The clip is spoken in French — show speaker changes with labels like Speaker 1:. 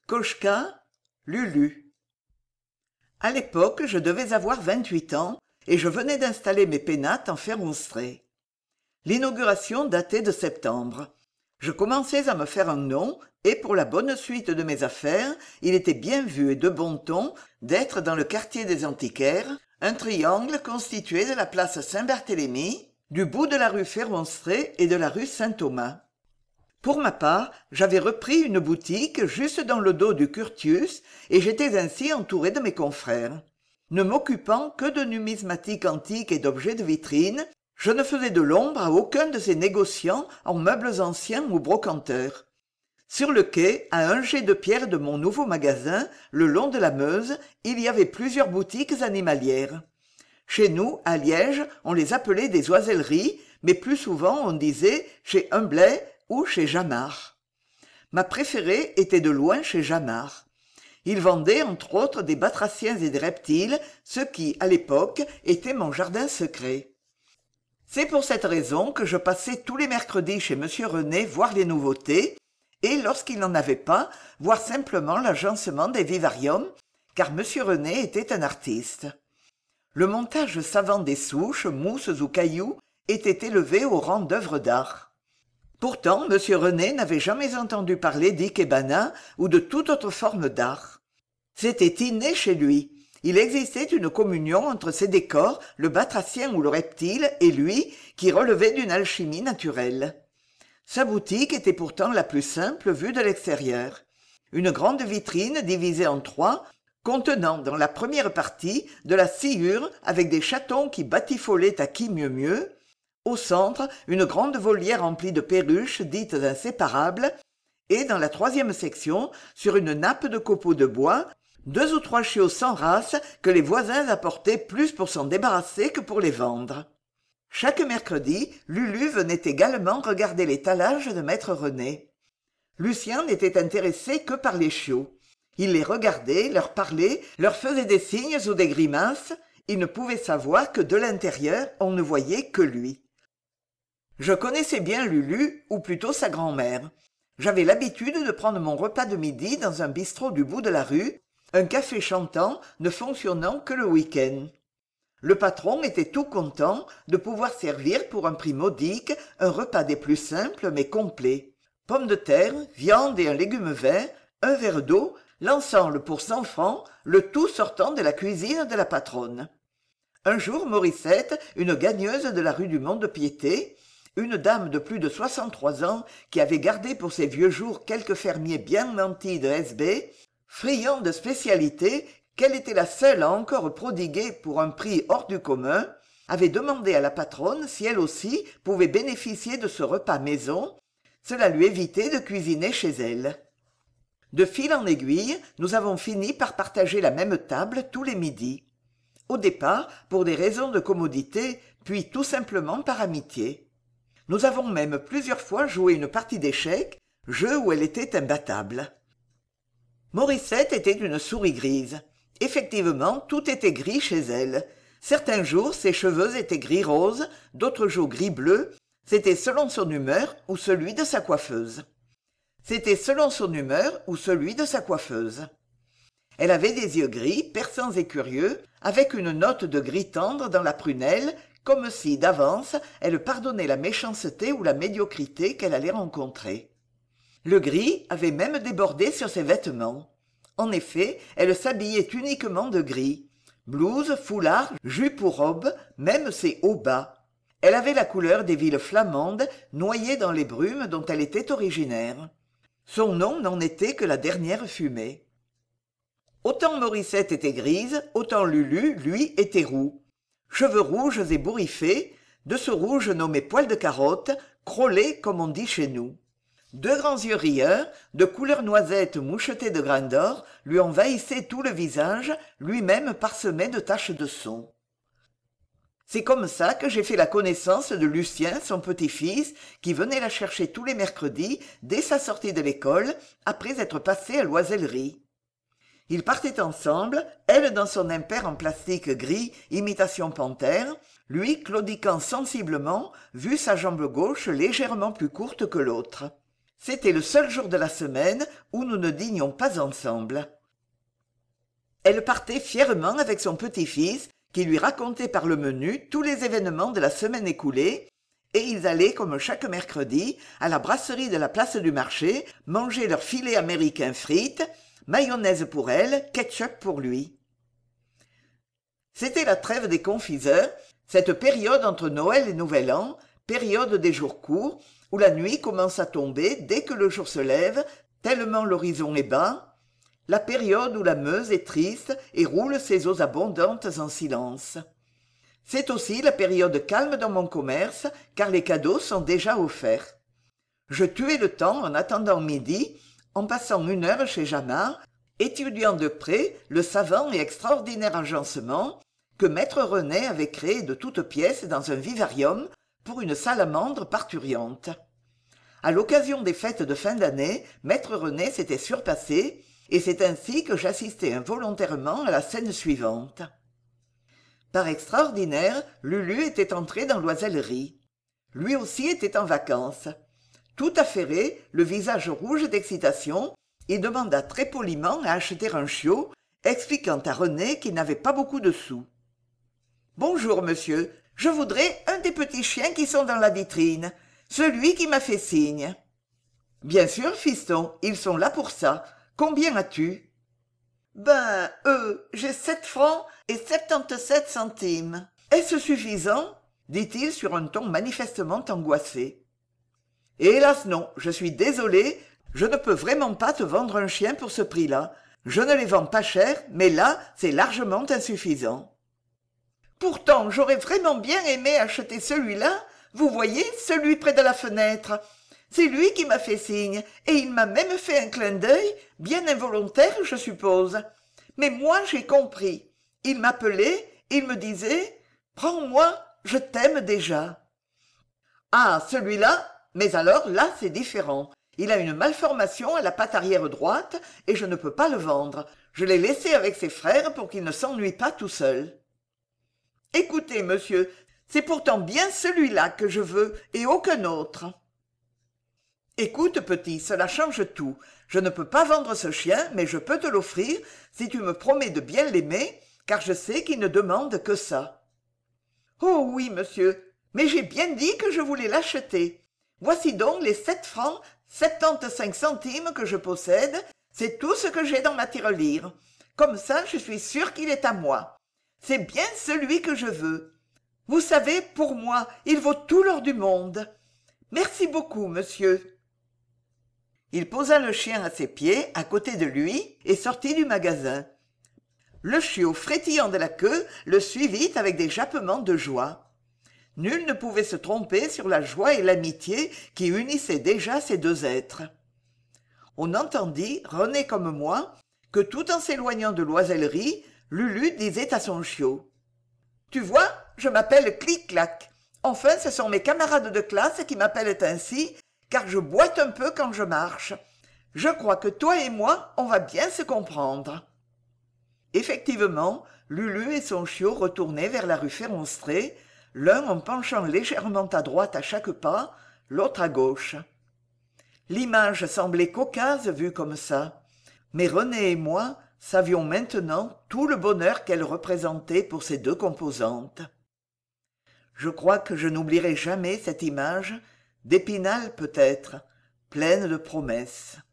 Speaker 1: Koshka, Lulu. À l'époque, je devais avoir 28 ans et je venais d'installer mes pénates en Ferronstrée. L'inauguration datait de septembre. Je commençais à me faire un nom et pour la bonne suite de mes affaires, il était bien vu et de bon ton d'être dans le quartier des antiquaires, un triangle constitué de la place Saint-Barthélemy, du bout de la rue Ferronstrée et de la rue Saint-Thomas. Pour ma part, j'avais repris une boutique juste dans le dos du Curtius et j'étais ainsi entouré de mes confrères. Ne m'occupant que de numismatique antique et d'objets de vitrine, je ne faisais de l'ombre à aucun de ces négociants en meubles anciens ou brocanteurs. Sur le quai, à un jet de pierre de mon nouveau magasin, le long de la Meuse, il y avait plusieurs boutiques animalières. Chez nous, à Liège, on les appelait des oiselleries, mais plus souvent on disait chez Humblet ou chez Jamard. Ma préférée était de loin chez Jamard. Il vendait entre autres des batraciens et des reptiles, ce qui, à l'époque, était mon jardin secret. C'est pour cette raison que je passais tous les mercredis chez Monsieur René voir les nouveautés, et lorsqu'il n'en avait pas, voir simplement l'agencement des vivariums, car Monsieur René était un artiste. Le montage savant des souches, mousses ou cailloux était élevé au rang d'œuvre d'art. Pourtant, Monsieur René n'avait jamais entendu parler d'ikebana ou de toute autre forme d'art. C'était inné chez lui. Il existait une communion entre ces décors, le batracien ou le reptile, et lui, qui relevait d'une alchimie naturelle. Sa boutique était pourtant la plus simple vue de l'extérieur. Une grande vitrine divisée en trois, contenant dans la première partie de la sciure avec des chatons qui batifolaient à qui mieux mieux, au centre, une grande volière remplie de perruches dites inséparables, et dans la troisième section, sur une nappe de copeaux de bois, 2 ou 3 chiots sans race que les voisins apportaient plus pour s'en débarrasser que pour les vendre. Chaque mercredi, Lulu venait également regarder l'étalage de maître René. Lucien n'était intéressé que par les chiots. Il les regardait, leur parlait, leur faisait des signes ou des grimaces. Il ne pouvait savoir que de l'intérieur, on ne voyait que lui. Je connaissais bien Lulu, ou plutôt sa grand-mère. J'avais l'habitude de prendre mon repas de midi dans un bistrot du bout de la rue, un café chantant ne fonctionnant que le week-end. Le patron était tout content de pouvoir servir pour un prix modique un repas des plus simples mais complets. Pommes de terre, viande et un légume vert, un verre d'eau, l'ensemble pour 100 francs, le tout sortant de la cuisine de la patronne. Un jour, Morissette, une gagneuse de la rue du Mont-de-Piété, une dame de plus de 63 ans qui avait gardé pour ses vieux jours quelques fermiers bien nantis de S.B., friand de spécialité qu'elle était la seule à encore prodiguer pour un prix hors du commun, avait demandé à la patronne si elle aussi pouvait bénéficier de ce repas maison. Cela lui évitait de cuisiner chez elle. De fil en aiguille, nous avons fini par partager la même table tous les midis. Au départ, pour des raisons de commodité, puis tout simplement par amitié. Nous avons même plusieurs fois joué une partie d'échecs, jeu où elle était imbattable. Morissette était une souris grise. Effectivement, tout était gris chez elle. Certains jours, ses cheveux étaient gris-rose, d'autres jours gris-bleu. C'était selon son humeur ou celui de sa coiffeuse. Elle avait des yeux gris, perçants et curieux, avec une note de gris tendre dans la prunelle, comme si, d'avance, elle pardonnait la méchanceté ou la médiocrité qu'elle allait rencontrer. Le gris avait même débordé sur ses vêtements. En effet, elle s'habillait uniquement de gris. Blouse, foulard, jupe ou robe, même ses hauts bas. Elle avait la couleur des villes flamandes, noyées dans les brumes dont elle était originaire. Son nom n'en était que la dernière fumée. Autant Morissette était grise, autant Lulu, lui, était roux. Cheveux rouges et bourriffés, de ce rouge nommé poil de carotte, crôlé comme on dit chez nous. 2 grands yeux rieurs, de couleur noisette mouchetés de grains d'or, lui envahissaient tout le visage, lui-même parsemé de taches de son. C'est comme ça que j'ai fait la connaissance de Lucien, son petit-fils, qui venait la chercher tous les mercredis, dès sa sortie de l'école, après être passé à l'oisellerie. Ils partaient ensemble, elle dans son impair en plastique gris, imitation panthère, lui claudiquant sensiblement, vu sa jambe gauche légèrement plus courte que l'autre. C'était le seul jour de la semaine où nous ne dînions pas ensemble. Elle partait fièrement avec son petit-fils, qui lui racontait par le menu tous les événements de la semaine écoulée, et ils allaient, comme chaque mercredi, à la brasserie de la place du marché, manger leur filet américain frites, mayonnaise pour elle, ketchup pour lui. C'était la trêve des confiseurs, cette période entre Noël et Nouvel An, période des jours courts, où la nuit commence à tomber dès que le jour se lève, tellement l'horizon est bas, la période où la Meuse est triste et roule ses eaux abondantes en silence. C'est aussi la période calme dans mon commerce, car les cadeaux sont déjà offerts. Je tuais le temps en attendant midi, en passant 1 heure chez Jamard, étudiant de près le savant et extraordinaire agencement que maître René avait créé de toutes pièces dans un vivarium pour une salamandre parturiente. À l'occasion des fêtes de fin d'année, maître René s'était surpassé, et c'est ainsi que j'assistais involontairement à la scène suivante. Par extraordinaire, Lulu était entré dans l'oisellerie. Lui aussi était en vacances. Tout affairé, le visage rouge d'excitation, il demanda très poliment à acheter un chiot, expliquant à René qu'il n'avait pas beaucoup de sous. « Bonjour, monsieur, je voudrais un des petits chiens qui sont dans la vitrine, celui qui m'a fait signe. »« Bien sûr, fiston, ils sont là pour ça. Combien as-tu ?»« Ben, j'ai 7 francs et 77 centimes. Est-ce suffisant ?» dit-il sur un ton manifestement angoissé. « Hélas non, je suis désolé, je ne peux vraiment pas te vendre un chien pour ce prix-là. Je ne les vends pas cher, mais là, c'est largement insuffisant. »« Pourtant, j'aurais vraiment bien aimé acheter celui-là. Vous voyez, celui près de la fenêtre. C'est lui qui m'a fait signe, et il m'a même fait un clin d'œil, bien involontaire, je suppose. Mais moi, j'ai compris. Il m'appelait, il me disait « Prends-moi, je t'aime déjà. » Ah, celui-là, mais alors là, c'est différent. Il a une malformation à la patte arrière droite, et je ne peux pas le vendre. Je l'ai laissé avec ses frères pour qu'il ne s'ennuie pas tout seul. « Écoutez, monsieur, c'est pourtant bien celui-là que je veux, et aucun autre. » « Écoute, petit, cela change tout. Je ne peux pas vendre ce chien, mais je peux te l'offrir si tu me promets de bien l'aimer, car je sais qu'il ne demande que ça. »« Oh oui, monsieur, mais j'ai bien dit que je voulais l'acheter. Voici donc les 7 francs 75 centimes que je possède, c'est tout ce que j'ai dans ma tirelire. Comme ça, je suis sûr qu'il est à moi. C'est bien celui que je veux. Vous savez, pour moi, il vaut tout l'or du monde. Merci beaucoup, monsieur. » Il posa le chien à ses pieds, à côté de lui, et sortit du magasin. Le chiot, frétillant de la queue, le suivit avec des jappements de joie. Nul ne pouvait se tromper sur la joie et l'amitié qui unissaient déjà ces deux êtres. On entendit, René comme moi, que tout en s'éloignant de l'oisellerie, Lulu disait à son chiot « Tu vois, je m'appelle Clic-Clac. Enfin, ce sont mes camarades de classe qui m'appellent ainsi, car je boite un peu quand je marche. Je crois que toi et moi, on va bien se comprendre. » Effectivement, Lulu et son chiot retournaient vers la rue Féronstrée, l'un en penchant légèrement à droite à chaque pas, l'autre à gauche. L'image semblait cocasse vue comme ça, mais René et moi savions maintenant tout le bonheur qu'elle représentait pour ces deux composantes. Je crois que je n'oublierai jamais cette image, d'Épinal peut-être, pleine de promesses.